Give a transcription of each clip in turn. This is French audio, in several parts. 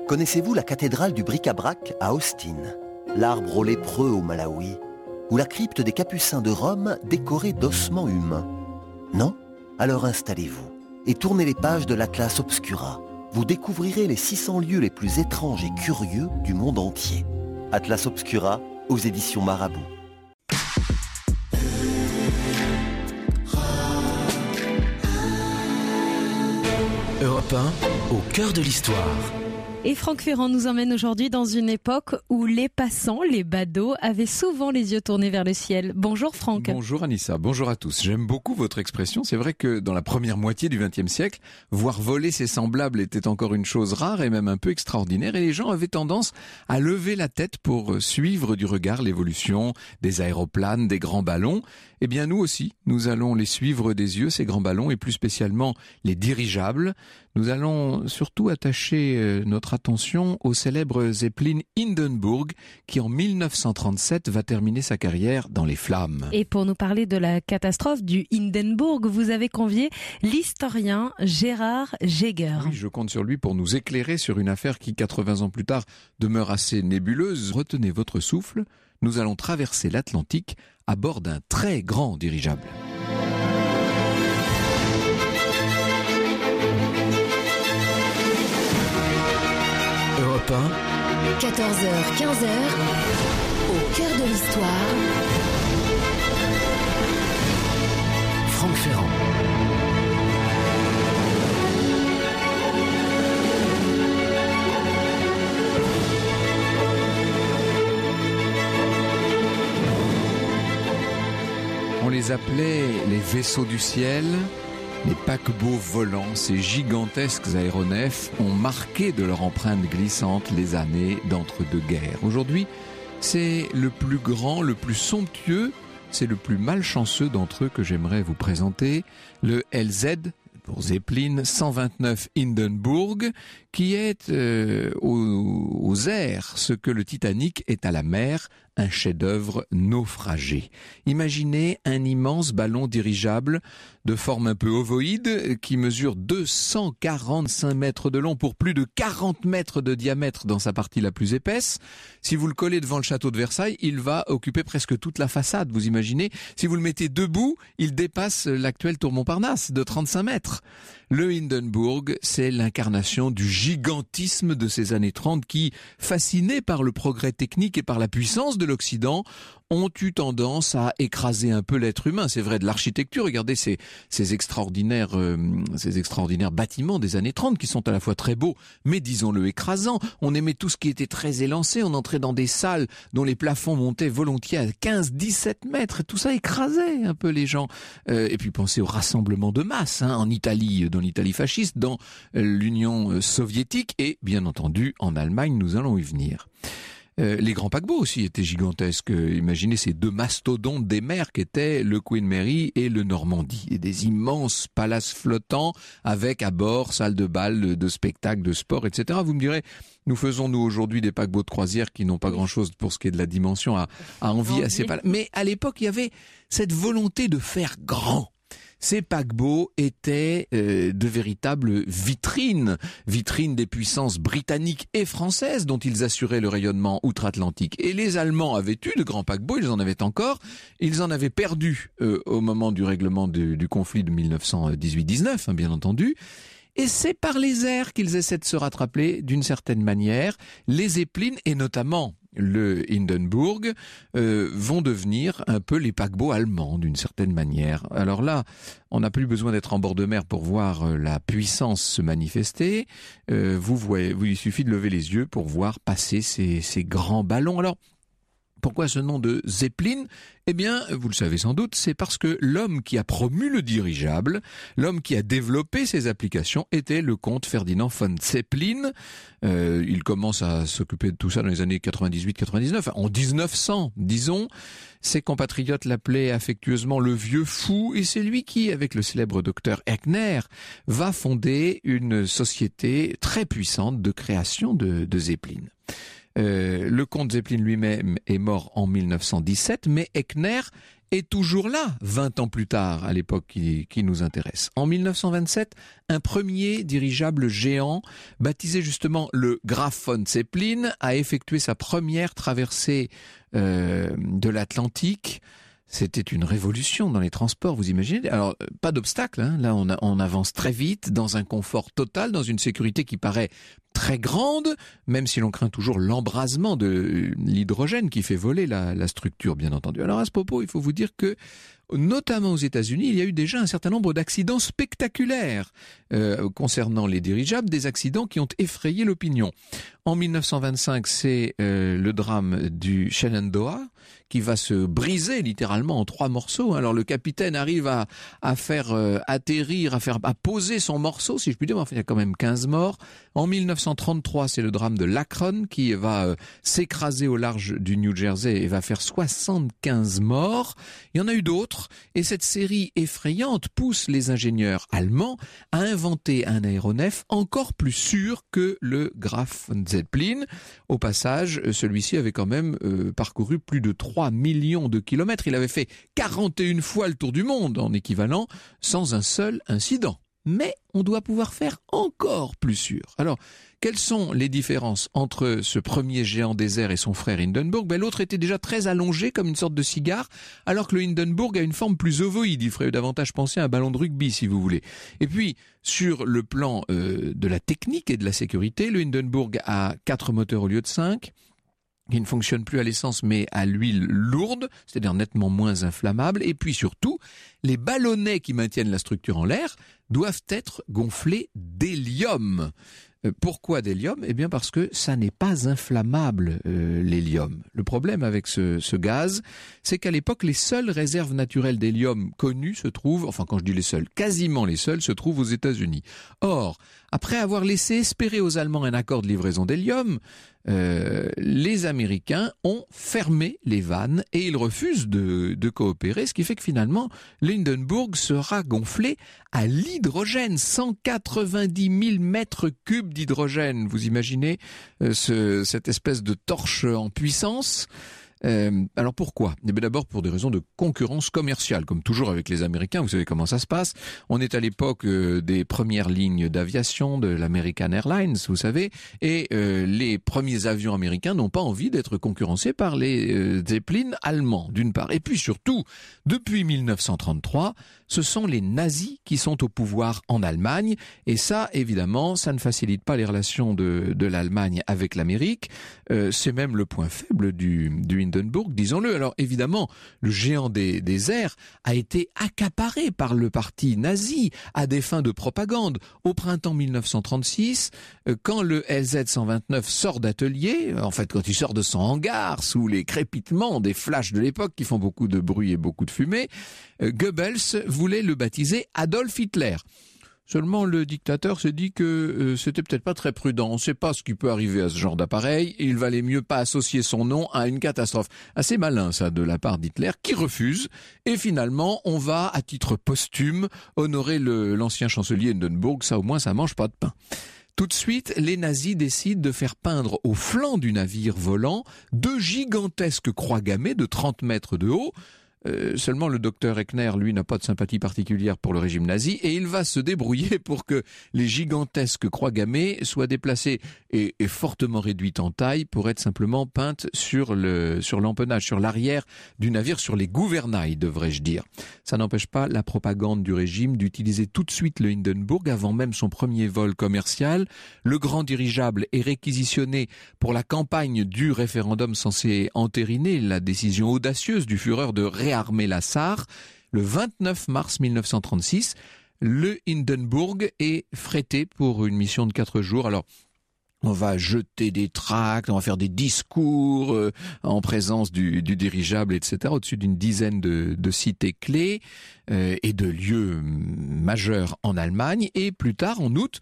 Connaissez-vous la cathédrale du bric-à-brac à Austin, l'arbre aux lépreux au Malawi, ou la crypte des Capucins de Rome décorée d'ossements humains? Non? Alors installez-vous et tournez les pages de l'Atlas Obscura. Vous découvrirez les 600 lieux les plus étranges et curieux du monde entier. Atlas Obscura, aux éditions Marabout. Europe 1, au cœur de l'histoire. Et Franck Ferrand nous emmène aujourd'hui dans une époque où les passants, les badauds, avaient souvent les yeux tournés vers le ciel. Bonjour Franck. Bonjour Anissa, bonjour à tous. J'aime beaucoup votre expression. C'est vrai que dans la première moitié du XXe siècle, voir voler ses semblables était encore une chose rare et même un peu extraordinaire. Et les gens avaient tendance à lever la tête pour suivre du regard l'évolution des aéroplanes, des grands ballons. Eh bien nous aussi, nous allons les suivre des yeux, ces grands ballons, et plus spécialement les dirigeables. Nous allons surtout attacher notre attention au célèbre Zeppelin Hindenburg qui en 1937 va terminer sa carrière dans les flammes. Et pour nous parler de la catastrophe du Hindenburg, vous avez convié l'historien Gérard Jaeger. Oui, je compte sur lui pour nous éclairer sur une affaire qui, 80 ans plus tard, demeure assez nébuleuse. Retenez votre souffle, nous allons traverser l'Atlantique à bord d'un très grand dirigeable. Europe 1, 14h, 15h, au cœur de l'histoire. Franck Ferrand. On les appelait les vaisseaux du ciel. Les paquebots volants, ces gigantesques aéronefs, ont marqué de leur empreinte glissante les années d'entre-deux-guerres. Aujourd'hui, c'est le plus grand, le plus somptueux, c'est le plus malchanceux d'entre eux que j'aimerais vous présenter, le LZ, pour Zeppelin 129 Hindenburg, qui est aux airs ce que le Titanic est à la mer, un chef-d'œuvre naufragé. Imaginez un immense ballon dirigeable de forme un peu ovoïde qui mesure 245 mètres de long pour plus de 40 mètres de diamètre dans sa partie la plus épaisse. Si vous le collez devant le château de Versailles, il va occuper presque toute la façade, vous imaginez. Si vous le mettez debout, il dépasse l'actuel tour Montparnasse de 35 mètres. Le Hindenburg, c'est l'incarnation du gigantisme de ces années 30 qui, fascinés par le progrès technique et par la puissance de l'Occident, ont eu tendance à écraser un peu l'être humain. C'est vrai de l'architecture. Regardez ces extraordinaires bâtiments des années 30 qui sont à la fois très beaux, mais disons-le écrasants. On aimait tout ce qui était très élancé. On entrait dans des salles dont les plafonds montaient volontiers à 15-17 mètres. Et tout ça écrasait un peu les gens. Et puis pensez au rassemblement de masse en Italie, dans l'Italie fasciste, dans l'Union soviétique et bien entendu en Allemagne. Nous allons y venir. Les grands paquebots aussi étaient gigantesques. Imaginez ces deux mastodontes des mers qu'étaient le Queen Mary et le Normandie. Et des immenses palaces flottants avec à bord salles de bal, de spectacles, de sport, etc. Vous me direz, nous faisons nous aujourd'hui des paquebots de croisière qui n'ont pas grand-chose pour ce qui est de la dimension à envier à ces palaces. Mais à l'époque, il y avait cette volonté de faire grand. Ces paquebots étaient de véritables vitrines des puissances britanniques et françaises dont ils assuraient le rayonnement outre-Atlantique. Et les Allemands avaient eu de grands paquebots, ils en avaient encore, ils en avaient perdu au moment du règlement du conflit de 1918-19, bien entendu. Et c'est par les airs qu'ils essaient de se rattraper d'une certaine manière. Les Zeppelin et notamment le Hindenburg vont devenir un peu les paquebots allemands d'une certaine manière. Alors là, on n'a plus besoin d'être en bord de mer pour voir la puissance se manifester. Il suffit de lever les yeux pour voir passer ces grands ballons. Alors, pourquoi ce nom de Zeppelin ? Eh bien, vous le savez sans doute, c'est parce que l'homme qui a promu le dirigeable, l'homme qui a développé ses applications était le comte Ferdinand von Zeppelin. Il commence à s'occuper de tout ça dans les années 98-99. En 1900, disons, ses compatriotes l'appelaient affectueusement le vieux fou et c'est lui qui, avec le célèbre docteur Eckner, va fonder une société très puissante de création de Zeppelin. Le comte Zeppelin lui-même est mort en 1917, mais Eckner est toujours là, 20 ans plus tard, à l'époque qui nous intéresse. En 1927, un premier dirigeable géant, baptisé justement le Graf von Zeppelin, a effectué sa première traversée de l'Atlantique. C'était une révolution dans les transports, vous imaginez. Alors, pas d'obstacle, hein. Là on avance très vite, dans un confort total, dans une sécurité qui paraît très grande, même si l'on craint toujours l'embrasement de l'hydrogène qui fait voler la structure, bien entendu. Alors à ce propos, il faut vous dire que, notamment aux États-Unis, il y a eu déjà un certain nombre d'accidents spectaculaires concernant les dirigeables, des accidents qui ont effrayé l'opinion. En 1925, c'est le drame du Shenandoah, qui va se briser littéralement en 3 morceaux. Alors le capitaine arrive à faire atterrir, à poser son morceau, si je puis dire, mais enfin, il y a quand même 15 morts. En 1933, c'est le drame de l'Akron qui va s'écraser au large du New Jersey et va faire 75 morts. Il y en a eu d'autres, et cette série effrayante pousse les ingénieurs allemands à inventer un aéronef encore plus sûr que le Graf von Zeppelin. Au passage, celui-ci avait quand même parcouru plus de 3 millions de kilomètres. Il avait fait 41 fois le tour du monde en équivalent, sans un seul incident. Mais on doit pouvoir faire encore plus sûr. Alors, quelles sont les différences entre ce premier géant des airs et son frère Hindenburg ? L'autre était déjà très allongé comme une sorte de cigare, alors que le Hindenburg a une forme plus ovoïde. Il ferait davantage penser à un ballon de rugby, si vous voulez. Et puis, sur le plan de la technique et de la sécurité, le Hindenburg a 4 moteurs au lieu de 5. Qui ne fonctionne plus à l'essence mais à l'huile lourde, c'est-à-dire nettement moins inflammable. Et puis surtout, les ballonnets qui maintiennent la structure en l'air doivent être gonflés d'hélium. Pourquoi d'hélium ? Eh bien parce que ça n'est pas inflammable, l'hélium. Le problème avec ce gaz, c'est qu'à l'époque, les seules réserves naturelles d'hélium connues se trouvent, enfin quand je dis les seules, quasiment les seules, se trouvent aux États-Unis. Or, après avoir laissé espérer aux Allemands un accord de livraison d'hélium, les Américains ont fermé les vannes et ils refusent de coopérer, ce qui fait que finalement, l'Hindenburg sera gonflé à l'hydrogène, 190 000 mètres cubes d'hydrogène. Vous imaginez cette espèce de torche en puissance ? Alors pourquoi ? Eh bien d'abord pour des raisons de concurrence commerciale, comme toujours avec les Américains, vous savez comment ça se passe. On est à l'époque des premières lignes d'aviation de l'American Airlines, vous savez, et les premiers avions américains n'ont pas envie d'être concurrencés par les Zeppelin allemands, d'une part. Et puis surtout, depuis 1933, ce sont les nazis qui sont au pouvoir en Allemagne, et ça, évidemment, ça ne facilite pas les relations de l'Allemagne avec l'Amérique. C'est même le point faible du Hindenburg, disons-le. Alors évidemment, le géant des airs a été accaparé par le parti nazi à des fins de propagande. Au printemps 1936, quand le LZ-129 sort d'atelier, en fait quand il sort de son hangar sous les crépitements des flashs de l'époque qui font beaucoup de bruit et beaucoup de fumée, Goebbels voulait le baptiser Adolf Hitler. Seulement, le dictateur s'est dit que c'était peut-être pas très prudent. On ne sait pas ce qui peut arriver à ce genre d'appareil. Et il valait mieux pas associer son nom à une catastrophe. Assez malin, ça, de la part d'Hitler, qui refuse. Et finalement, on va, à titre posthume, honorer l'ancien chancelier Hindenburg. Ça, au moins, ça mange pas de pain. Tout de suite, les nazis décident de faire peindre au flanc du navire volant 2 gigantesques croix gammées de 30 mètres de haut. Seulement le docteur Eckner, lui, n'a pas de sympathie particulière pour le régime nazi et il va se débrouiller pour que les gigantesques croix gammées soient déplacées et fortement réduites en taille pour être simplement peintes sur l'empennage, sur l'arrière du navire, sur les gouvernails, devrais-je dire. Ça n'empêche pas la propagande du régime d'utiliser tout de suite le Hindenburg avant même son premier vol commercial. Le grand dirigeable est réquisitionné pour la campagne du référendum censé entériner la décision audacieuse du Führer de réarmer la Sarre. Le 29 mars 1936, le Hindenburg est frété pour une mission de 4 jours. Alors, on va jeter des tracts, on va faire des discours en présence du dirigeable, etc., au-dessus d'une dizaine de cités clés et de lieux majeurs en Allemagne. Et plus tard, en août,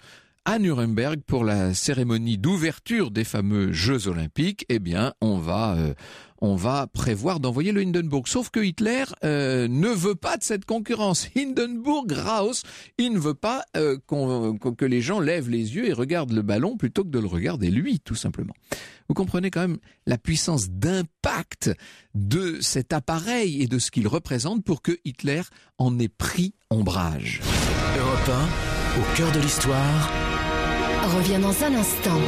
à Nuremberg pour la cérémonie d'ouverture des fameux Jeux Olympiques, eh bien, on va prévoir d'envoyer le Hindenburg. Sauf que Hitler ne veut pas de cette concurrence. Hindenburg, Raus, il ne veut pas que les gens lèvent les yeux et regardent le ballon plutôt que de le regarder lui, tout simplement. Vous comprenez quand même la puissance d'impact de cet appareil et de ce qu'il représente pour que Hitler en ait pris ombrage. Europe 1, au cœur de l'histoire. Revient dans un instant.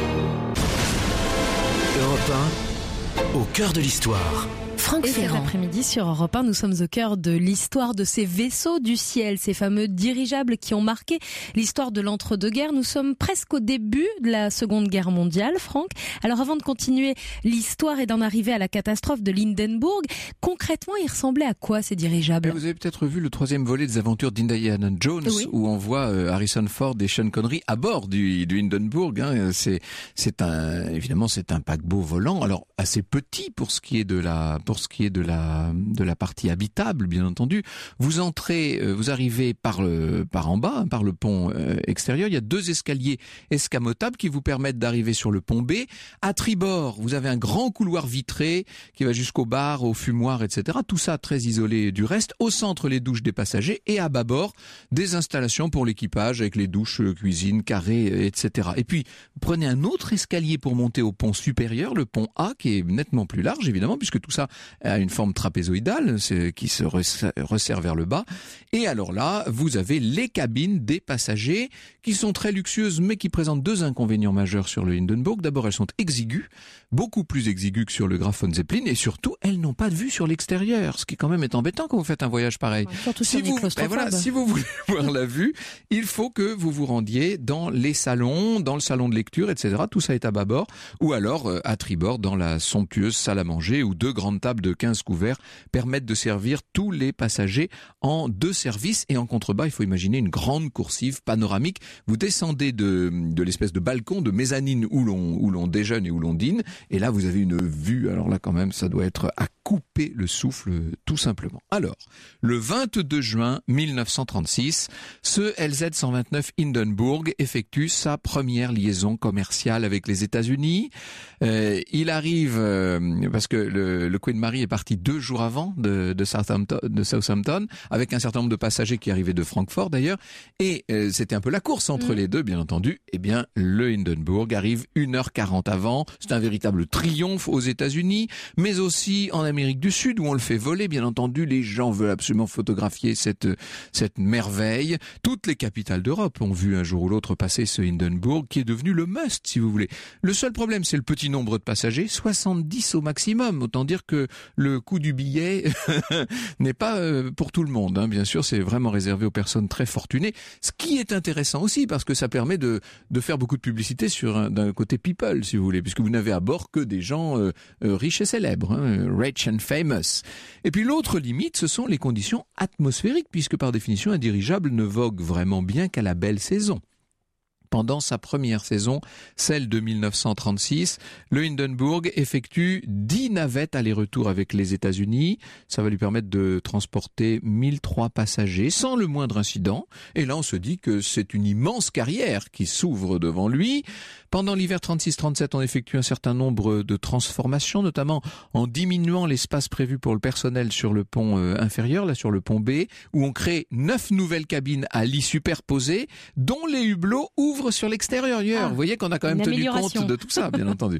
Europe 1, au cœur de l'histoire. Franck Et cet Ferrand. après-midi sur Europe 1, nous sommes au cœur de l'histoire de ces vaisseaux du ciel, ces fameux dirigeables qui ont marqué l'histoire de l'entre-deux-guerres. Nous sommes presque au début de la Seconde Guerre mondiale, Franck. Alors avant de continuer l'histoire et d'en arriver à la catastrophe de l'Hindenburg, concrètement, ils ressemblaient à quoi ces dirigeables ? Vous avez peut-être vu le 3e volet des aventures d'Indiana Jones, Oui. où on voit Harrison Ford et Sean Connery à bord du Hindenburg. C'est un paquebot volant, alors assez petit pour ce qui est de la partie habitable, bien entendu. Vous arrivez par en bas, par le pont extérieur. Il y a 2 escaliers escamotables qui vous permettent d'arriver sur le pont B. À tribord, vous avez un grand couloir vitré qui va jusqu'au bar, au fumoir, etc. Tout ça très isolé du reste. Au centre, les douches des passagers et à bâbord, des installations pour l'équipage avec les douches, cuisine, carré, etc. Et puis, vous prenez un autre escalier pour monter au pont supérieur, le pont A, qui est nettement plus large, évidemment, puisque tout ça a une forme trapézoïdale qui se resserre vers le bas. Et alors là, vous avez les cabines des passagers qui sont très luxueuses, mais qui présentent 2 inconvénients majeurs sur le Hindenburg. D'abord, elles sont exiguës, beaucoup plus exiguës que sur le Graf von Zeppelin, et surtout, elles n'ont pas de vue sur l'extérieur, ce qui quand même est embêtant quand vous faites un voyage pareil. Surtout si vous voulez voir la vue, il faut que vous vous rendiez dans les salons, dans le salon de lecture, etc. Tout ça est à bâbord, ou alors à tribord dans la somptueuse salle à manger où 2 grandes tables de 15 couverts permettent de servir tous les passagers en 2 services. Et en contrebas, il faut imaginer une grande coursive panoramique. Vous descendez de l'espèce de balcon, de mezzanine où l'on déjeune et où l'on dîne. Et là, vous avez une vue. Alors là, quand même, ça doit être à couper le souffle, tout simplement. Alors, le 22 juin 1936, ce LZ-129 Hindenburg effectue sa première liaison commerciale avec les États-Unis. Il arrive parce que le Queen Mary est parti 2 jours avant de Southampton, avec un certain nombre de passagers qui arrivaient de Francfort d'ailleurs, et c'était un peu la course entre les deux, bien entendu. Eh bien, le Hindenburg arrive 1h40 avant. C'est un véritable triomphe aux États-Unis, mais aussi en Amérique du Sud où on le fait voler, bien entendu. Les gens veulent absolument photographier cette merveille. Toutes les capitales d'Europe ont vu un jour ou l'autre passer ce Hindenburg qui est devenu le must, si vous voulez. Le seul problème, c'est le petit nombre de passagers, 70 au maximum. Autant dire que le coût du billet n'est pas pour tout le monde, hein. Bien sûr, c'est vraiment réservé aux personnes très fortunées. Ce qui est intéressant aussi, parce que ça permet de faire beaucoup de publicité d'un côté people, si vous voulez, puisque vous n'avez à bord que des gens riches et célèbres, hein, rich and famous. Et puis l'autre limite, ce sont les conditions atmosphériques, puisque par définition, un dirigeable ne vogue vraiment bien qu'à la belle saison. Pendant sa première saison, celle de 1936, le Hindenburg effectue 10 navettes aller-retour avec les États-Unis. Ça va lui permettre de transporter 1003 passagers sans le moindre incident. Et là, on se dit que c'est une immense carrière qui s'ouvre devant lui. Pendant l'hiver 36-37, on effectue un certain nombre de transformations, notamment en diminuant l'espace prévu pour le personnel sur le pont inférieur, là sur le pont B, où on crée 9 nouvelles cabines à lits superposés, dont les hublots ouvrent sur l'extérieur. Vous voyez qu'on a quand même tenu compte de tout ça, bien entendu.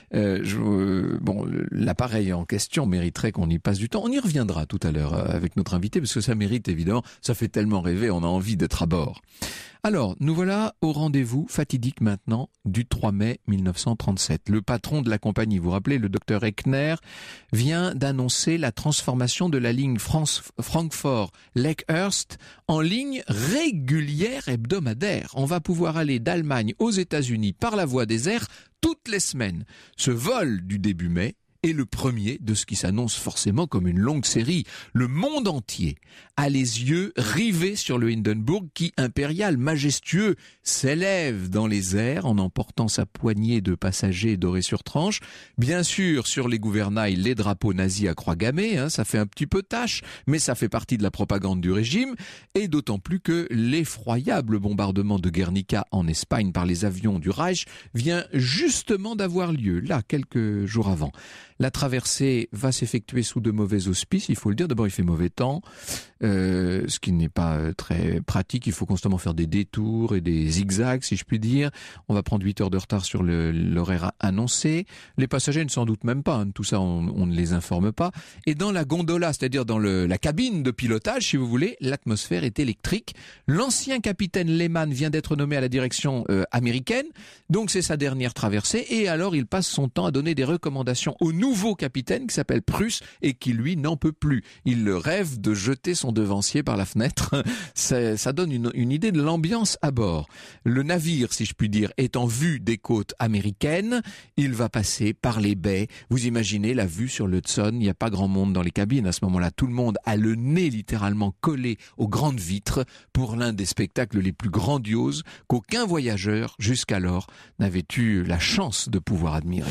L'appareil en question mériterait qu'on y passe du temps. On y reviendra tout à l'heure avec notre invité, parce que ça mérite évidemment, ça fait tellement rêver, on a envie d'être à bord. Alors, nous voilà au rendez-vous fatidique maintenant du 3 mai 1937. Le patron de la compagnie, vous vous rappelez, le docteur Eckner, vient d'annoncer la transformation de la ligne Francfort-Lakehurst en ligne régulière hebdomadaire. On va pouvoir aller d'Allemagne aux États-Unis par la voie des airs toutes les semaines. Ce vol du début mai est le premier de ce qui s'annonce forcément comme une longue série. Le monde entier a les yeux rivés sur le Hindenburg qui, impérial, majestueux, s'élève dans les airs en emportant sa poignée de passagers dorés sur tranche. Bien sûr, sur les gouvernails, les drapeaux nazis à croix gammée, ça fait un petit peu tâche, mais ça fait partie de la propagande du régime, et d'autant plus que l'effroyable bombardement de Guernica en Espagne par les avions du Reich vient justement d'avoir lieu, là, quelques jours avant. La traversée va s'effectuer sous de mauvais auspices, il faut le dire. D'abord, il fait mauvais temps, ce qui n'est pas très pratique. Il faut constamment faire des détours et des zigzags, si je puis dire. On va prendre 8 heures de retard sur l'horaire annoncé. Les passagers ne s'en doutent même pas. Tout ça, on ne les informe pas. Et dans la gondola, c'est-à-dire dans la cabine de pilotage, si vous voulez, l'atmosphère est électrique. L'ancien capitaine Lehmann vient d'être nommé à la direction américaine. Donc, c'est sa dernière traversée. Et alors, il passe son temps à donner des recommandations au nouveau capitaine qui s'appelle Prusse et qui, lui, n'en peut plus. Il rêve de jeter son devancier par la fenêtre. Ça donne une idée de l'ambiance à bord. Le navire, si je puis dire, est en vue des côtes américaines. Il va passer par les baies. Vous imaginez la vue sur l'Hudson. Il n'y a pas grand monde dans les cabines à ce moment-là. Tout le monde a le nez littéralement collé aux grandes vitres pour l'un des spectacles les plus grandioses qu'aucun voyageur jusqu'alors n'avait eu la chance de pouvoir admirer.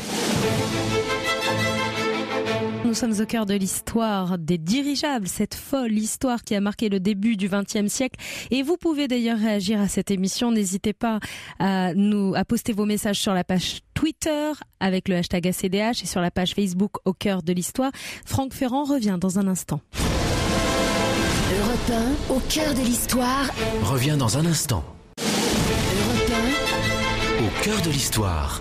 Nous sommes au cœur de l'histoire des dirigeables, cette folle histoire qui a marqué le début du XXe siècle. Et vous pouvez d'ailleurs réagir à cette émission. N'hésitez pas à poster vos messages sur la page Twitter avec le hashtag ACDH et sur la page Facebook au cœur de l'histoire. Franck Ferrand revient dans un instant. Europe 1, au cœur de l'histoire. Revient dans un instant. Europe 1, Au cœur de l'histoire.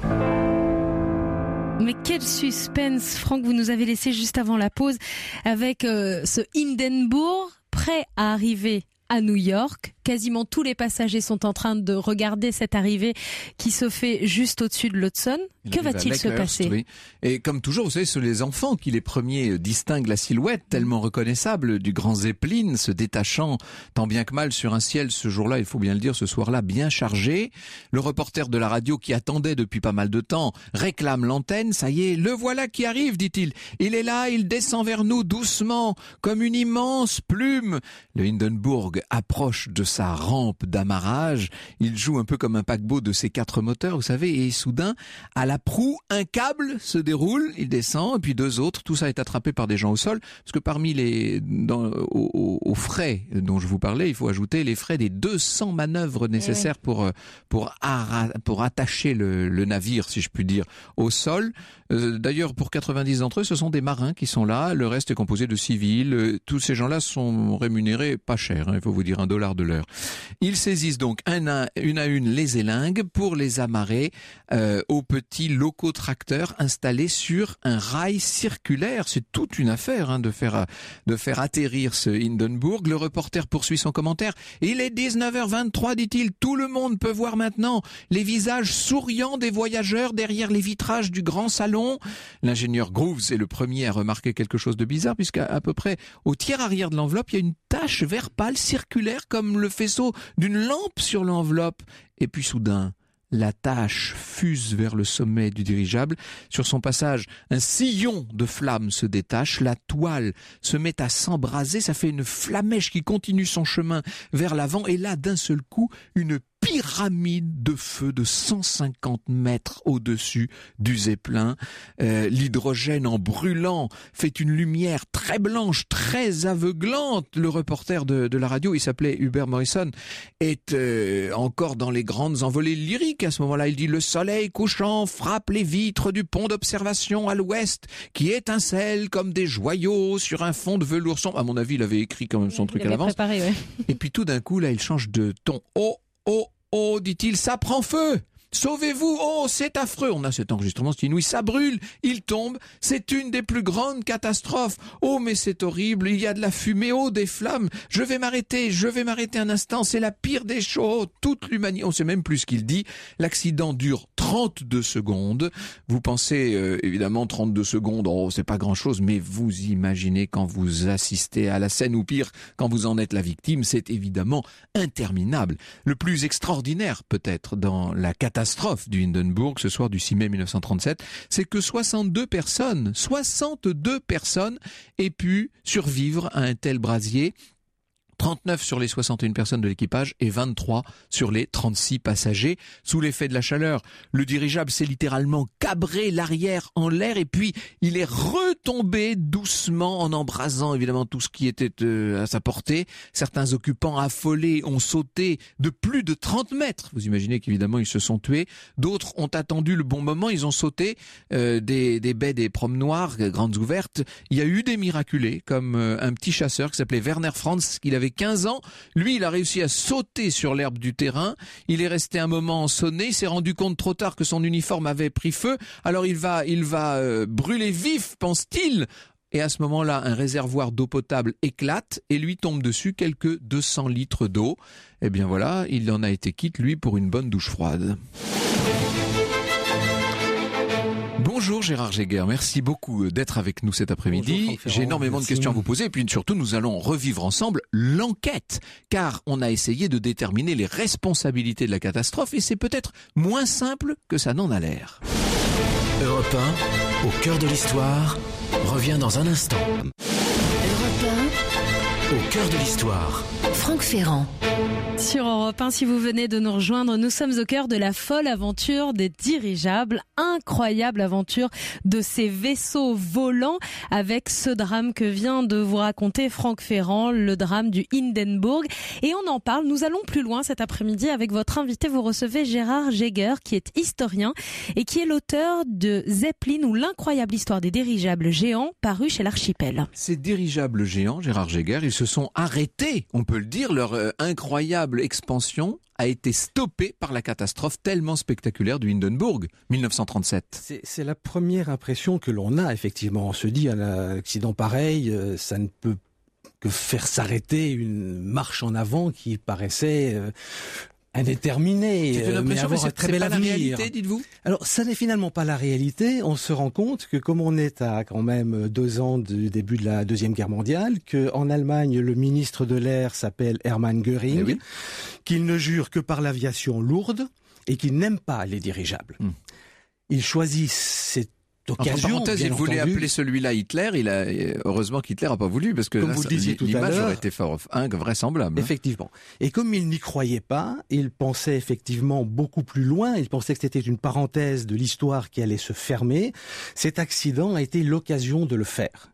Mais quel suspense, Franck, vous nous avez laissé juste avant la pause avec ce Hindenburg prêt à arriver à New York. Quasiment tous les passagers sont en train de regarder cette arrivée qui se fait juste au-dessus de l'Hudson. Que va-t-il se passer ? Oui. Et comme toujours, vous savez, ce sont les enfants qui les premiers distinguent la silhouette tellement reconnaissable du grand Zeppelin se détachant tant bien que mal sur un ciel ce jour-là, il faut bien le dire, ce soir-là, bien chargé. Le reporter de la radio qui attendait depuis pas mal de temps réclame l'antenne. Ça y est, le voilà qui arrive, dit-il. Il est là, il descend vers nous doucement, comme une immense plume. Le Hindenburg approche de sa rampe d'amarrage. Il joue un peu comme un paquebot de ses 4 moteurs, vous savez, et soudain, à la proue, un câble se déroule, il descend, et puis 2 autres. Tout ça est attrapé par des gens au sol, parce que parmi aux frais dont je vous parlais, il faut ajouter les frais des 200 manœuvres nécessaires pour attacher le navire, si je puis dire, au sol. D'ailleurs, pour 90 d'entre eux, ce sont des marins qui sont là. Le reste est composé de civils. Tous ces gens-là sont rémunérés pas cher, il faut vous dire $1 de l'heure. Ils saisissent donc une à une les élingues pour les amarrer aux petits locotracteurs installés sur un rail circulaire. C'est toute une affaire de faire atterrir ce Hindenburg. Le reporter poursuit son commentaire. Il est 19h23, dit-il. Tout le monde peut voir maintenant les visages souriants des voyageurs derrière les vitrages du grand salon. L'ingénieur Grooves est le premier à remarquer quelque chose de bizarre, puisqu'à peu près au tiers arrière de l'enveloppe, il y a une tache vert pâle circulaire comme le faisceau d'une lampe sur l'enveloppe. Et puis soudain, la tache fuse vers le sommet du dirigeable. Sur son passage, un sillon de flammes se détache. La toile se met à s'embraser. Ça fait une flamèche qui continue son chemin vers l'avant. Et là, d'un seul coup, une pyramide de feu de 150 mètres au-dessus du Zeppelin. L'hydrogène en brûlant fait une lumière très blanche, très aveuglante. Le reporter de la radio, il s'appelait Hubert Morrison, est encore dans les grandes envolées lyriques. À ce moment-là, il dit « Le soleil couchant frappe les vitres du pont d'observation à l'ouest qui étincelle comme des joyaux sur un fond de velours sombre. » À mon avis, il avait écrit quand même son truc à l'avance. Préparé, ouais. Et puis tout d'un coup, là, il change de ton. Oh, dit-il, ça prend feu! Sauvez-vous! Oh, c'est affreux! On a cet enregistrement, c'est inouï. Ça brûle! Il tombe! C'est une des plus grandes catastrophes! Oh, mais c'est horrible! Il y a de la fumée! Oh, des flammes! Je vais m'arrêter un instant! C'est la pire des choses! Toute l'humanité... On sait même plus ce qu'il dit. L'accident dure 32 secondes. Vous pensez, évidemment, 32 secondes, oh, c'est pas grand-chose, mais vous imaginez quand vous assistez à la scène, ou pire, quand vous en êtes la victime, c'est évidemment interminable. Le plus extraordinaire, peut-être, dans la catastrophe catastrophe du Hindenburg ce soir du 6 mai 1937, c'est que 62 personnes aient pu survivre à un tel brasier. 39 sur les 61 personnes de l'équipage et 23 sur les 36 passagers. Sous l'effet de la chaleur, le dirigeable s'est littéralement cabré l'arrière en l'air et puis il est retombé doucement en embrasant évidemment tout ce qui était à sa portée. Certains occupants affolés ont sauté de plus de 30 mètres. Vous imaginez qu'évidemment ils se sont tués. D'autres ont attendu le bon moment. Ils ont sauté des baies des promenoirs grandes ouvertes. Il y a eu des miraculés comme un petit chasseur qui s'appelait Werner Franz, qu'il avait 15 ans. Lui, il a réussi à sauter sur l'herbe du terrain. Il est resté un moment sonné. Il s'est rendu compte trop tard que son uniforme avait pris feu. Alors il va brûler vif, pense-t-il. Et à ce moment-là, un réservoir d'eau potable éclate et lui tombe dessus quelques 200 litres d'eau. Eh bien voilà, il en a été quitte, lui, pour une bonne douche froide. Bonjour Gérard Jäger, merci beaucoup d'être avec nous cet après-midi. J'ai énormément de questions à vous poser et puis surtout nous allons revivre ensemble l'enquête car on a essayé de déterminer les responsabilités de la catastrophe et c'est peut-être moins simple que ça n'en a l'air. Europe 1, au cœur de l'histoire, revient dans un instant. Europe Au cœur de l'histoire. 1, Franck Ferrand. Sur Europe 1, si vous venez de nous rejoindre, nous sommes au cœur de la folle aventure des dirigeables, incroyable aventure de ces vaisseaux volants avec ce drame que vient de vous raconter Franck Ferrand, le drame du Hindenburg. Et on en parle, nous allons plus loin cet après-midi avec votre invité. Vous recevez Gérard Jäger qui est historien et qui est l'auteur de Zeppelin ou l'incroyable histoire des dirigeables géants paru chez l'Archipel. Ces dirigeables géants, Gérard Jäger, ils se sont arrêtés, on peut le dire, leur incroyable expansion a été stoppée par la catastrophe tellement spectaculaire du Hindenburg, 1937. C'est la première impression que l'on a, effectivement. On se dit, un accident pareil, ça ne peut que faire s'arrêter une marche en avant qui paraissait indéterminée, C'est une impression, mais un très bel pas la avenir. réalité, dites-vous ? Alors, ça n'est finalement pas la réalité. On se rend compte que comme on est à quand même 2 ans du début de la Deuxième Guerre mondiale, qu'en Allemagne, le ministre de l'air s'appelle Hermann Göring, oui. qu'il ne jure que par l'aviation lourde et qu'il n'aime pas les dirigeables. Il choisit cette occasion, entre parenthèses, bien il voulait entendu. appeler celui-là Hitler. Heureusement qu'Hitler n'a pas voulu, parce que Comme là, vous le disiez tout à l'image l'heure, aurait été invraisemblable. Effectivement. Et comme il n'y croyait pas, il pensait effectivement beaucoup plus loin. Il pensait que c'était une parenthèse de l'histoire qui allait se fermer. Cet accident a été l'occasion de le faire.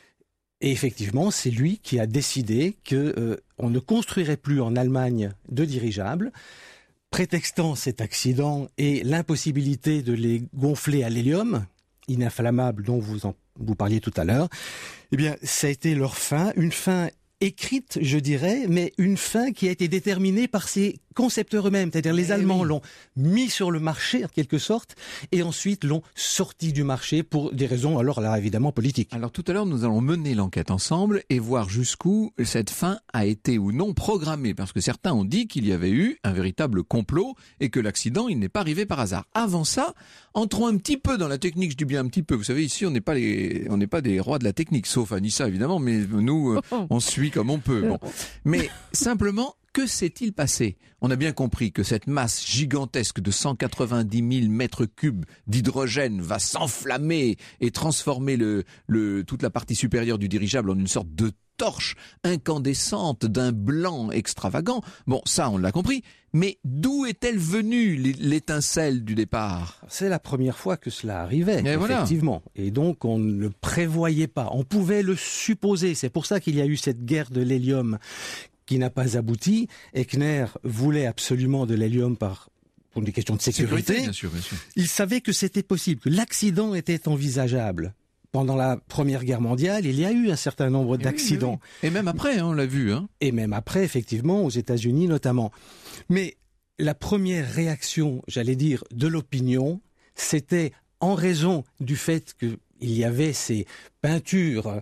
Et effectivement, c'est lui qui a décidé que on ne construirait plus en Allemagne de dirigeables, prétextant cet accident et l'impossibilité de les gonfler à l'hélium ininflammable dont vous parliez tout à l'heure. Eh bien, ça a été leur fin, une fin écrite, je dirais, mais une fin qui a été déterminée par ces concepteurs eux-mêmes. C'est-à-dire les Allemands l'ont mis sur le marché, en quelque sorte, et ensuite l'ont sorti du marché pour des raisons, alors là, évidemment, politiques. Alors tout à l'heure, nous allons mener l'enquête ensemble et voir jusqu'où cette fin a été ou non programmée. Parce que certains ont dit qu'il y avait eu un véritable complot et que l'accident, il n'est pas arrivé par hasard. Avant ça, entrons un petit peu dans la technique, je dis bien un petit peu. Vous savez, ici, on n'est pas des rois de la technique, sauf Anissa, évidemment, mais nous, on suit comme on peut. Bon. Mais simplement, que s'est-il passé ? On a bien compris que cette masse gigantesque de 190 000 mètres cubes d'hydrogène va s'enflammer et transformer toute la partie supérieure du dirigeable en une sorte de torche incandescente d'un blanc extravagant. Bon, ça, on l'a compris. Mais d'où est-elle venue, l'étincelle du départ ? C'est la première fois que cela arrivait, et effectivement. Voilà. Et donc, on ne le prévoyait pas. On pouvait le supposer. C'est pour ça qu'il y a eu cette guerre de l'hélium qui n'a pas abouti. Eckner voulait absolument de l'hélium pour des questions de sécurité. Bien sûr, bien sûr. Il savait que c'était possible, que l'accident était envisageable. Pendant la Première Guerre mondiale, il y a eu un certain nombre d'accidents. Oui. Et même après, on l'a vu. Et même après, effectivement, aux États-Unis notamment. Mais la première réaction, j'allais dire, de l'opinion, c'était en raison du fait qu'il y avait ces peintures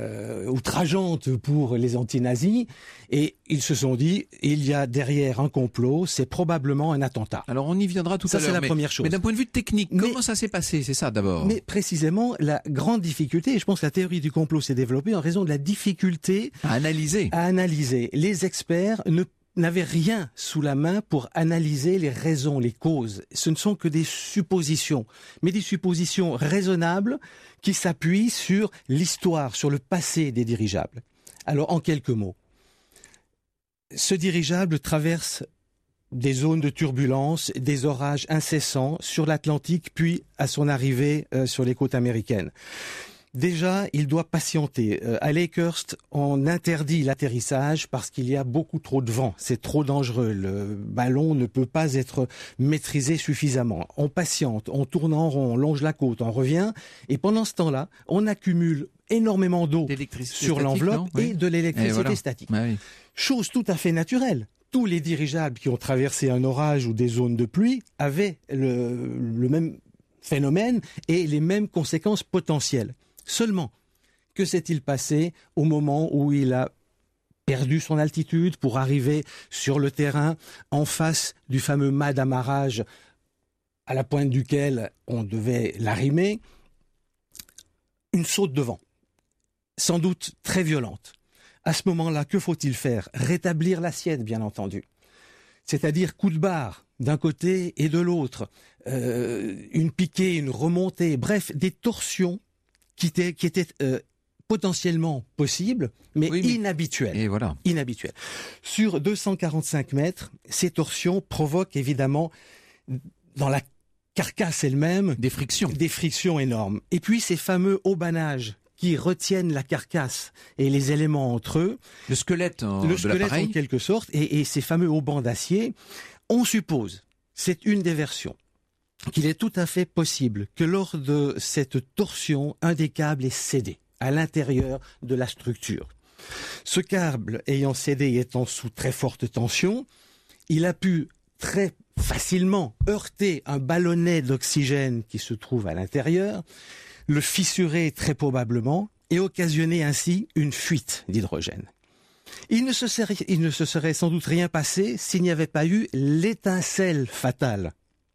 outrageantes pour les anti-nazis, et ils se sont dit, il y a derrière un complot, c'est probablement un attentat. Alors on y viendra tout à l'heure. Ça, c'est la première chose. Mais d'un point de vue technique, comment ça s'est passé ? C'est ça d'abord. Mais précisément, la grande difficulté, et je pense que la théorie du complot s'est développée en raison de la difficulté à analyser. Les experts n'avait rien sous la main pour analyser les raisons, les causes. Ce ne sont que des suppositions, mais des suppositions raisonnables qui s'appuient sur l'histoire, sur le passé des dirigeables. Alors, en quelques mots, ce dirigeable traverse des zones de turbulence, des orages incessants sur l'Atlantique, puis à son arrivée sur les côtes américaines. Déjà, il doit patienter. À Lakehurst, on interdit l'atterrissage parce qu'il y a beaucoup trop de vent. C'est trop dangereux. Le ballon ne peut pas être maîtrisé suffisamment. On patiente, on tourne en rond, on longe la côte, on revient. Et pendant ce temps-là, on accumule énormément d'eau sur l'enveloppe et de l'électricité statique. Ah oui. Chose tout à fait naturelle. Tous les dirigeables qui ont traversé un orage ou des zones de pluie avaient le même phénomène et les mêmes conséquences potentielles. Seulement, que s'est-il passé au moment où il a perdu son altitude pour arriver sur le terrain en face du fameux mât d'amarrage à la pointe duquel on devait l'arrimer? Une saute de vent, sans doute très violente. À ce moment-là, que faut-il faire? Rétablir l'assiette, bien entendu. C'est-à-dire coup de barre d'un côté et de l'autre, une piquée, une remontée, bref, des torsions qui étaient potentiellement possibles, mais inhabituelles. Et voilà. Inhabituelles. Sur 245 mètres, ces torsions provoquent évidemment, dans la carcasse elle-même, des frictions énormes. Et puis ces fameux haubanages qui retiennent la carcasse et les éléments entre eux. Le squelette en quelque sorte, et ces fameux haubans d'acier, on suppose, c'est une des versions, qu'il est tout à fait possible que lors de cette torsion, un des câbles ait cédé à l'intérieur de la structure. Ce câble ayant cédé et étant sous très forte tension, il a pu très facilement heurter un ballonnet d'oxygène qui se trouve à l'intérieur, le fissurer très probablement et occasionner ainsi une fuite d'hydrogène. Il ne se serait sans doute rien passé s'il n'y avait pas eu l'étincelle fatale.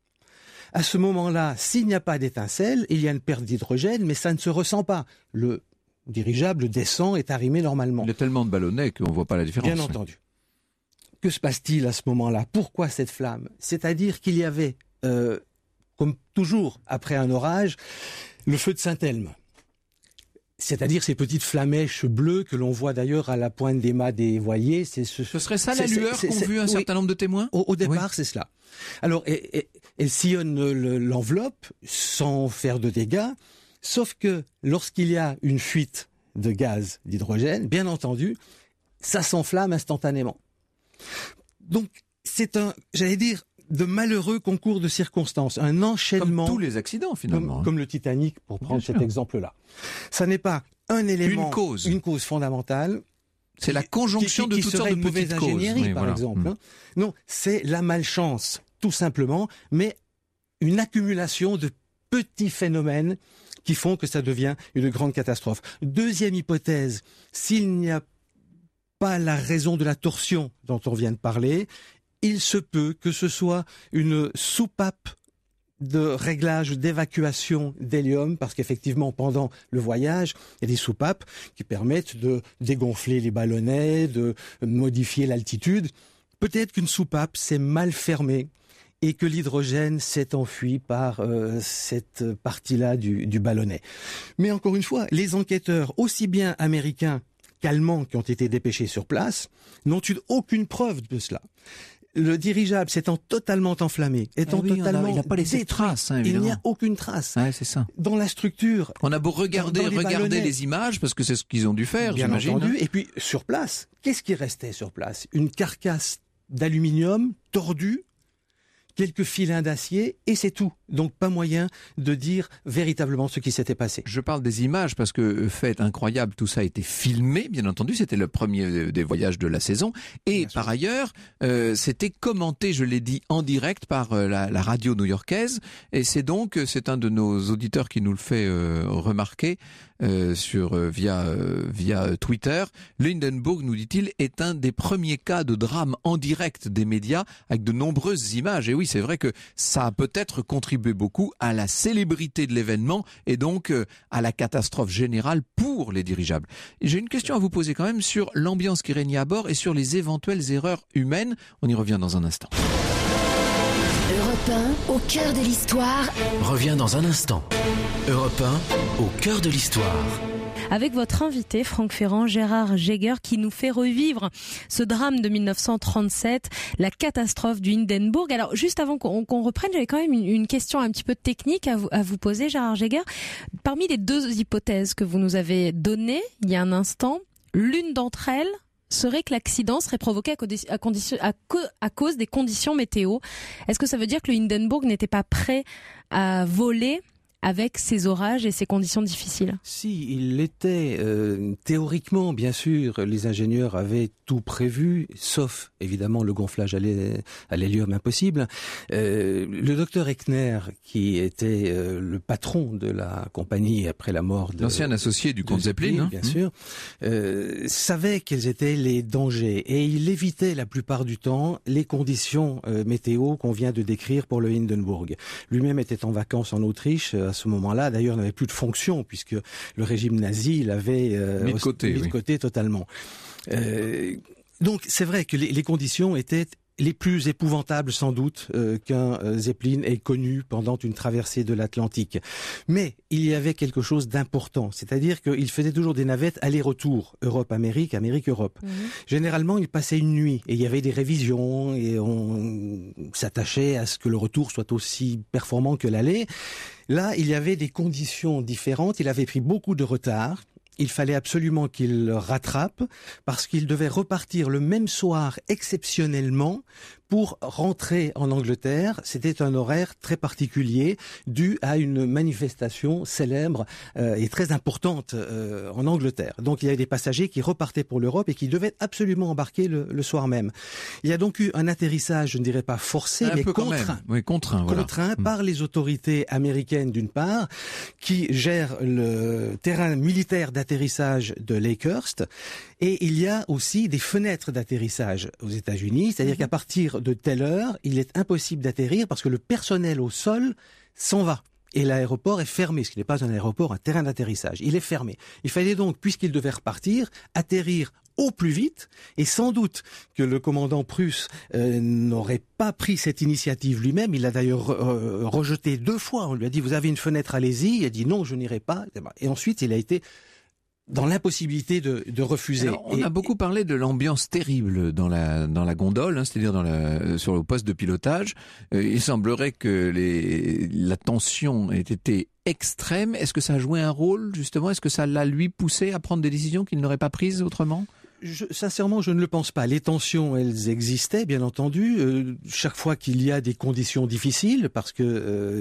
À ce moment-là, s'il n'y a pas d'étincelle, il y a une perte d'hydrogène, mais ça ne se ressent pas. Le dirigeable descend, est arrimé normalement. Il y a tellement de ballonnets qu'on ne voit pas la différence. Bien entendu. Que se passe-t-il à ce moment-là? Pourquoi cette flamme? C'est-à-dire qu'il y avait, comme toujours après un orage, le feu de Saint-Elme. C'est-à-dire ces petites flamèches bleues que l'on voit d'ailleurs à la pointe des mâts des voiliers. Ce serait ça la lueur qu'ont vu un certain nombre de témoins? Au départ, c'est cela. Alors, elle sillonne l'enveloppe sans faire de dégâts, sauf que lorsqu'il y a une fuite de gaz d'hydrogène, bien entendu, ça s'enflamme instantanément. Donc, c'est de malheureux concours de circonstances, un enchaînement. Comme tous les accidents, finalement. Comme le Titanic, pour prendre cet exemple-là. Ça n'est pas un élément, une cause fondamentale. C'est la conjonction de toutes sortes de petites causes. Ingénierie, par exemple. Non, c'est la malchance, tout simplement, mais une accumulation de petits phénomènes qui font que ça devient une grande catastrophe. Deuxième hypothèse, s'il n'y a pas la raison de la torsion dont on vient de parler, il se peut que ce soit une soupape de réglage d'évacuation d'hélium, parce qu'effectivement, pendant le voyage, il y a des soupapes qui permettent de dégonfler les ballonnets, de modifier l'altitude. Peut-être qu'une soupape s'est mal fermée et que l'hydrogène s'est enfui par cette partie-là du ballonnet. Mais encore une fois, les enquêteurs, aussi bien américains qu'allemands qui ont été dépêchés sur place, n'ont eu aucune preuve de cela. Le dirigeable s'étant totalement enflammé, totalement il n'a pas laissé de traces, il n'y a aucune trace. Ouais, c'est ça. Dans la structure. On a beau regarder les images, parce que c'est ce qu'ils ont dû faire, bien j'imagine. Entendu. Et puis, sur place, qu'est-ce qui restait sur place? Une carcasse d'aluminium tordue, quelques filins d'acier, et c'est tout. Donc pas moyen de dire véritablement ce qui s'était passé. Je parle des images parce que, fait incroyable, tout ça a été filmé, bien entendu, c'était le premier des voyages de la saison, et par ailleurs, c'était commenté, je l'ai dit, en direct par la radio new-yorkaise, et c'est un de nos auditeurs qui nous le fait remarquer, via Twitter. L'Hindenburg, nous dit-il, est un des premiers cas de drame en direct des médias avec de nombreuses images. Et oui, c'est vrai que ça a peut-être contribué beaucoup à la célébrité de l'événement et donc à la catastrophe générale pour pour les dirigeables. J'ai une question à vous poser quand même sur l'ambiance qui régnait à bord et sur les éventuelles erreurs humaines. On y revient dans un instant. Europe 1, au cœur de l'histoire. Revient dans un instant. Europe 1, au cœur de l'histoire. Avec votre invité, Franck Ferrand, Gérard Jäger, qui nous fait revivre ce drame de 1937, la catastrophe du Hindenburg. Alors, juste avant qu'on reprenne, j'avais quand même une question un petit peu technique à vous poser, Gérard Jäger. Parmi les deux hypothèses que vous nous avez données il y a un instant, l'une d'entre elles serait que l'accident serait provoqué à cause des conditions météo. Est-ce que ça veut dire que le Hindenburg n'était pas prêt à voler avec ces orages et ces conditions difficiles? Si, il l'était. Théoriquement, bien sûr, les ingénieurs avaient tout prévu, sauf évidemment le gonflage à l'hélium impossible. Le docteur Eckner, qui était le patron de la compagnie après la mort de l'ancien associé du comte Zeppelin, bien sûr, savait quels étaient les dangers et il évitait la plupart du temps les conditions météo qu'on vient de décrire pour le Hindenburg. Lui-même était en vacances en Autriche à ce moment-là, d'ailleurs n'avait plus de fonction puisque le régime nazi l'avait mis de côté totalement. Donc c'est vrai que les conditions étaient les plus épouvantables sans doute qu'un Zeppelin ait connu pendant une traversée de l'Atlantique. Mais il y avait quelque chose d'important, c'est-à-dire qu'il faisait toujours des navettes aller-retour, Europe-Amérique, Amérique-Europe. Généralement, il passait une nuit et il y avait des révisions et on s'attachait à ce que le retour soit aussi performant que l'aller. Là, il y avait des conditions différentes, il avait pris beaucoup de retard. Il fallait absolument qu'il rattrape parce qu'il devait repartir le même soir exceptionnellement pour rentrer en Angleterre. C'était un horaire très particulier dû à une manifestation célèbre et très importante en Angleterre. Donc il y avait des passagers qui repartaient pour l'Europe et qui devaient absolument embarquer le soir même. Il y a donc eu un atterrissage, je ne dirais pas forcé, mais contraint. Oui, contraint Par les autorités américaines d'une part, qui gèrent le terrain militaire d'atterrissage de Lakehurst. Et il y a aussi des fenêtres d'atterrissage aux États-Unis, c'est-à-dire qu'à partir de telle heure, il est impossible d'atterrir parce que le personnel au sol s'en va. Et l'aéroport est fermé, ce qui n'est pas un aéroport, un terrain d'atterrissage. Il est fermé. Il fallait donc, puisqu'il devait repartir, atterrir au plus vite, et sans doute que le commandant Prusse n'aurait pas pris cette initiative lui-même. Il l'a d'ailleurs rejeté 2 fois. On lui a dit, vous avez une fenêtre, allez-y. Il a dit, non, je n'irai pas. Et ensuite, il a été dans l'impossibilité de refuser. Alors, on a beaucoup parlé de l'ambiance terrible dans la gondole, c'est-à-dire sur le poste de pilotage. Il semblerait que la tension ait été extrême. Est-ce que ça a joué un rôle, justement? Est-ce que ça l'a, lui, poussé à prendre des décisions qu'il n'aurait pas prises autrement? Sincèrement, je ne le pense pas. Les tensions, elles existaient, bien entendu. Chaque fois qu'il y a des conditions difficiles, parce que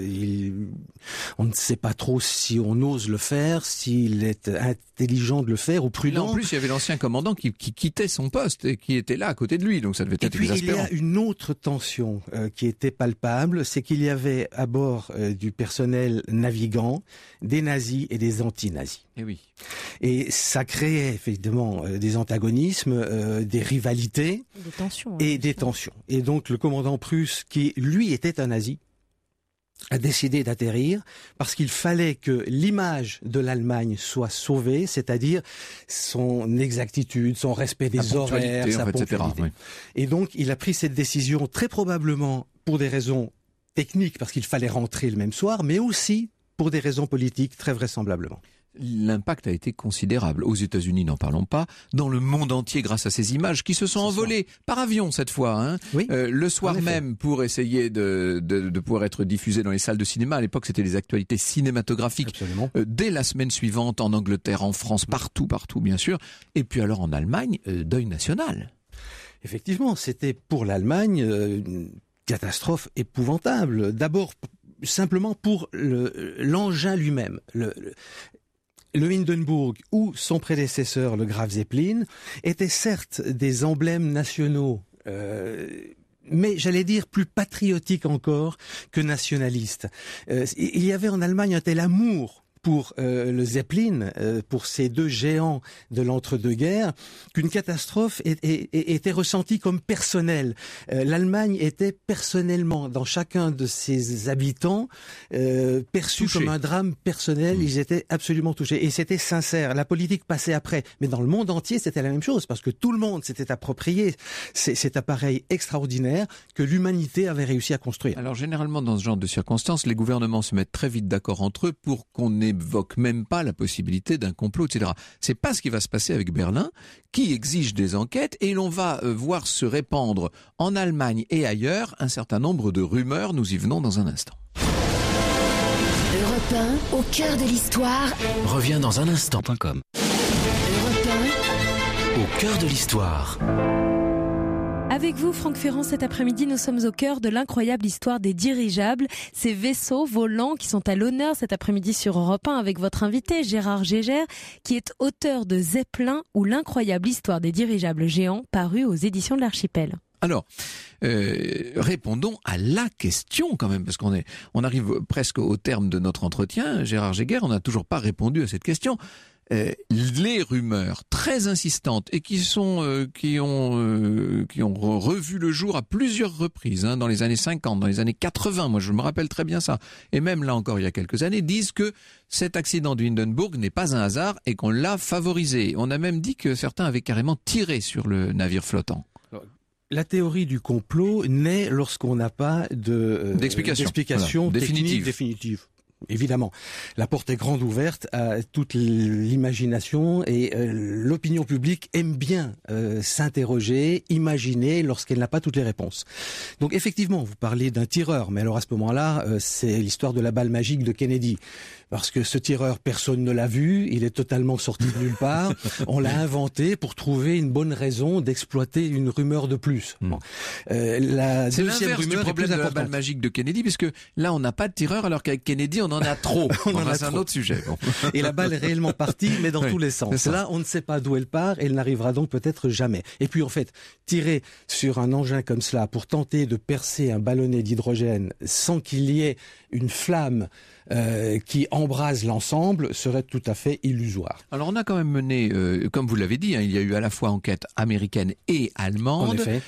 on ne sait pas trop si on ose le faire, s'il est intelligent de le faire ou prudent. Là, en plus, il y avait l'ancien commandant qui quittait son poste et qui était là à côté de lui, donc ça devait être exaspérant. Et puis, il y a une autre tension qui était palpable, c'est qu'il y avait à bord du personnel navigant des nazis et des anti-nazis. Et oui. Et ça créait évidemment des antagonismes, des rivalités des tensions. Et donc le commandant Prusse, qui lui était un nazi, a décidé d'atterrir parce qu'il fallait que l'image de l'Allemagne soit sauvée, c'est-à-dire son exactitude, son respect des horaires, sa ponctualité. Etc., oui. Et donc il a pris cette décision très probablement pour des raisons techniques, parce qu'il fallait rentrer le même soir, mais aussi pour des raisons politiques, très vraisemblablement. L'impact a été considérable. Aux États-Unis, n'en parlons pas. Dans le monde entier, grâce à ces images qui se sont envolées par avion cette fois, oui, le soir même, pour essayer de pouvoir être diffusées dans les salles de cinéma. À l'époque, c'était les actualités cinématographiques. Absolument. Dès la semaine suivante, en Angleterre, en France, partout, bien sûr. Et puis alors en Allemagne, deuil national. Effectivement, c'était pour l'Allemagne une catastrophe épouvantable. D'abord, simplement pour l'engin lui-même. Le Hindenburg ou son prédécesseur, le Graf Zeppelin, étaient certes des emblèmes nationaux, mais j'allais dire plus patriotiques encore que nationalistes. Il y avait en Allemagne un tel amour pour le Zeppelin, pour ces deux géants de l'entre-deux-guerres, qu'une catastrophe était ressentie comme personnelle. L'Allemagne était personnellement, dans chacun de ses habitants, perçue comme un drame personnel. Ils étaient absolument touchés. Et c'était sincère. La politique passait après. Mais dans le monde entier, c'était la même chose, parce que tout le monde s'était approprié cet appareil extraordinaire que l'humanité avait réussi à construire. Alors généralement, dans ce genre de circonstances, les gouvernements se mettent très vite d'accord entre eux pour qu'on n'évoque même pas la possibilité d'un complot, etc. C'est pas ce qui va se passer avec Berlin, qui exige des enquêtes, et l'on va voir se répandre en Allemagne et ailleurs un certain nombre de rumeurs. Nous y venons dans un instant. Europe 1, au cœur de l'histoire. Revient dans un instant.com. Europe 1, Au cœur de l'histoire. Avec vous, Franck Ferrand, cet après-midi, nous sommes au cœur de l'incroyable histoire des dirigeables, ces vaisseaux volants qui sont à l'honneur cet après-midi sur Europe 1 avec votre invité Gérard Gégère, qui est auteur de Zeppelin ou l'incroyable histoire des dirigeables géants, paru aux éditions de l'Archipel. Alors, répondons à la question quand même, parce on arrive presque au terme de notre entretien. Gérard Gégère, on n'a toujours pas répondu à cette question. Les rumeurs très insistantes et qui ont revu le jour à plusieurs reprises, dans les années 50, dans les années 80, moi je me rappelle très bien ça, et même là encore il y a quelques années, disent que cet accident du Hindenburg n'est pas un hasard et qu'on l'a favorisé. On a même dit que certains avaient carrément tiré sur le navire flottant. La théorie du complot naît lorsqu'on n'a pas d'explication technique définitive. Évidemment, la porte est grande ouverte à toute l'imagination et l'opinion publique aime bien s'interroger, imaginer lorsqu'elle n'a pas toutes les réponses. Donc effectivement, vous parlez d'un tireur, mais alors à ce moment-là, c'est l'histoire de la balle magique de Kennedy. Parce que ce tireur, personne ne l'a vu, il est totalement sorti de nulle part. On l'a inventé pour trouver une bonne raison d'exploiter une rumeur de plus. Bon. La c'est deuxième l'inverse du problème de la balle magique de Kennedy, puisque là on n'a pas de tireur, alors qu'avec Kennedy on en a trop. C'est un autre sujet. Bon. Et la balle est réellement partie, mais dans tous les sens. Là, on ne sait pas d'où elle part, et elle n'arrivera donc peut-être jamais. Et puis en fait, tirer sur un engin comme cela pour tenter de percer un ballonnet d'hydrogène sans qu'il y ait une flamme qui embrase l'ensemble serait tout à fait illusoire. Alors on a quand même mené, comme vous l'avez dit, il y a eu à la fois enquête américaine et allemande. En effet.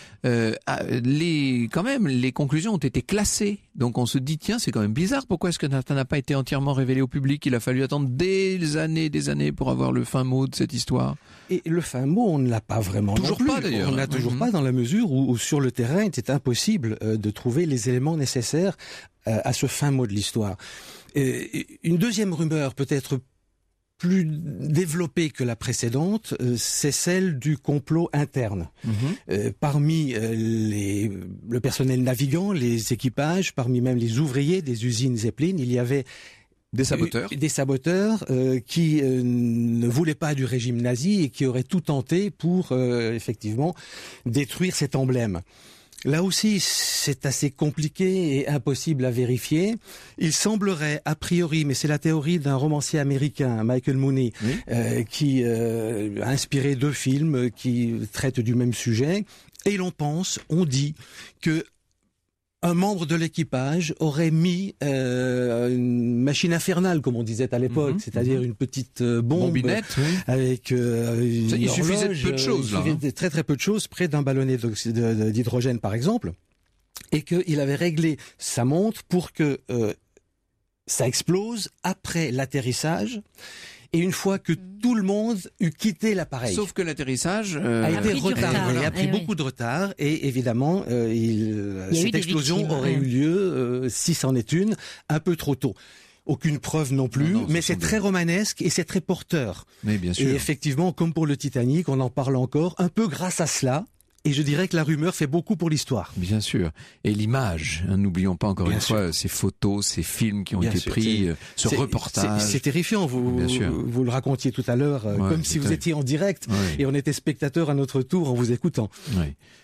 Les conclusions ont été classées. Donc on se dit, tiens, c'est quand même bizarre. Pourquoi est-ce que ça n'a pas été entièrement révélé au public? Il a fallu attendre des années pour avoir le fin mot de cette histoire. Et le fin mot, on ne l'a pas vraiment. Toujours non plus. Pas d'ailleurs. On ne l'a toujours pas, dans la mesure où sur le terrain, c'est impossible de trouver les éléments nécessaires à ce fin mot de l'histoire. Une deuxième rumeur, peut-être plus développée que la précédente, c'est celle du complot interne. Parmi le personnel navigant, les équipages, parmi même les ouvriers des usines Zeppelin, il y avait des saboteurs qui ne voulaient pas du régime nazi et qui auraient tout tenté pour effectivement détruire cet emblème. Là aussi, c'est assez compliqué et impossible à vérifier. Il semblerait, a priori, mais c'est la théorie d'un romancier américain, Michael Mooney, qui a inspiré 2 films qui traitent du même sujet. Et on dit que un membre de l'équipage aurait mis une machine infernale, comme on disait à l'époque, c'est-à-dire une petite bombinette, avec une il suffisait de peu de choses, là. Très très peu de choses, près d'un ballonnet d'hydrogène par exemple, et qu'il avait réglé sa montre pour que ça explose après l'atterrissage. Et une fois que tout le monde eut quitté l'appareil. Sauf que l'atterrissage a été retardé. Il a pris beaucoup de retard et évidemment, cette explosion aurait eu lieu, si c'en est une, un peu trop tôt. Aucune preuve non plus, mais c'est très romanesque et c'est très porteur. Mais bien sûr. Et effectivement, comme pour le Titanic, on en parle encore, un peu grâce à cela. Et je dirais que la rumeur fait beaucoup pour l'histoire. Bien sûr. Et l'image, n'oublions pas encore une fois ces photos, ces films qui ont été pris, ce reportage. C'est terrifiant, vous le racontiez tout à l'heure, comme si vous étiez en direct et on était spectateur à notre tour en vous écoutant. Oui.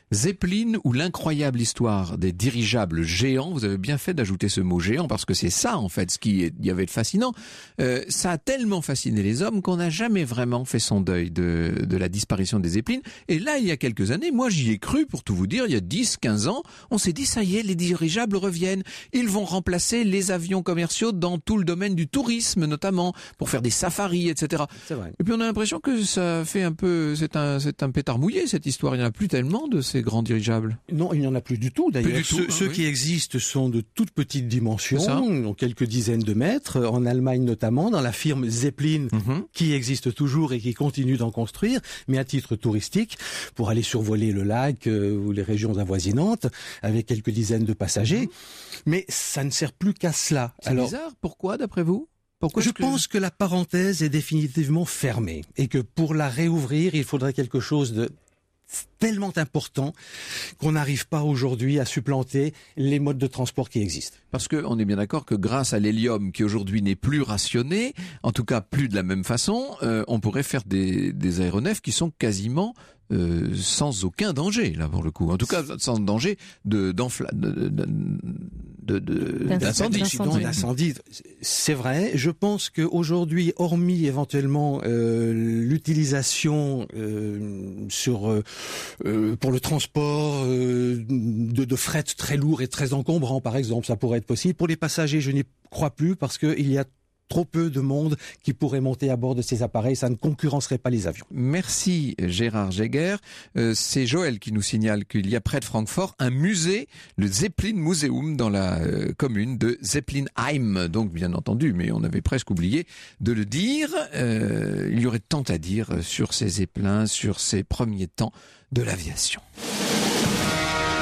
Zeppelin ou l'incroyable histoire des dirigeables géants. Vous avez bien fait d'ajouter ce mot géant parce que c'est ça en fait ce qui y avait de fascinant. Ça a tellement fasciné les hommes qu'on n'a jamais vraiment fait son deuil de la disparition des Zeppelin. Et là, il y a quelques années, moi j'y ai cru pour tout vous dire, il y a 10-15 ans, on s'est dit ça y est, les dirigeables reviennent. Ils vont remplacer les avions commerciaux dans tout le domaine du tourisme notamment, pour faire des safaris, etc. C'est vrai. Et puis on a l'impression que ça fait un peu, c'est un pétard mouillé cette histoire, il n'y en a plus tellement de ces grands dirigeables. Non, il n'y en a plus du tout d'ailleurs. Plus du tout, Ceux oui. qui existent sont de toutes petites dimensions, C'est ça. donc quelques dizaines de mètres, en Allemagne notamment, dans la firme Zeppelin, qui existe toujours et qui continue d'en construire, mais à titre touristique, pour aller survoler le lac ou les régions avoisinantes, avec quelques dizaines de passagers. Mais ça ne sert plus qu'à cela. C'est bizarre, pourquoi d'après vous? Pourquoi Je pense que la parenthèse est définitivement fermée et que pour la réouvrir, il faudrait quelque chose de tellement important qu'on n'arrive pas aujourd'hui à supplanter les modes de transport qui existent. Parce qu'on est bien d'accord que grâce à l'hélium qui aujourd'hui n'est plus rationné, en tout cas plus de la même façon, on pourrait faire des aéronefs qui sont quasiment sans aucun danger, là pour le coup. En tout cas, sans danger d'incendie. C'est vrai. Je pense qu'aujourd'hui, hormis éventuellement l'utilisation pour le transport de fret très lourd et très encombrant, par exemple, ça pourrait être possible. Pour les passagers, je n'y crois plus parce qu'il y a trop peu de monde qui pourrait monter à bord de ces appareils, ça ne concurrencerait pas les avions. Merci Gérard Jäger. C'est Joël qui nous signale qu'il y a près de Francfort un musée, le Zeppelin Museum, dans la commune de Zeppelinheim. Donc bien entendu, mais on avait presque oublié de le dire. Il y aurait tant à dire sur ces zeppelins, sur ces premiers temps de l'aviation.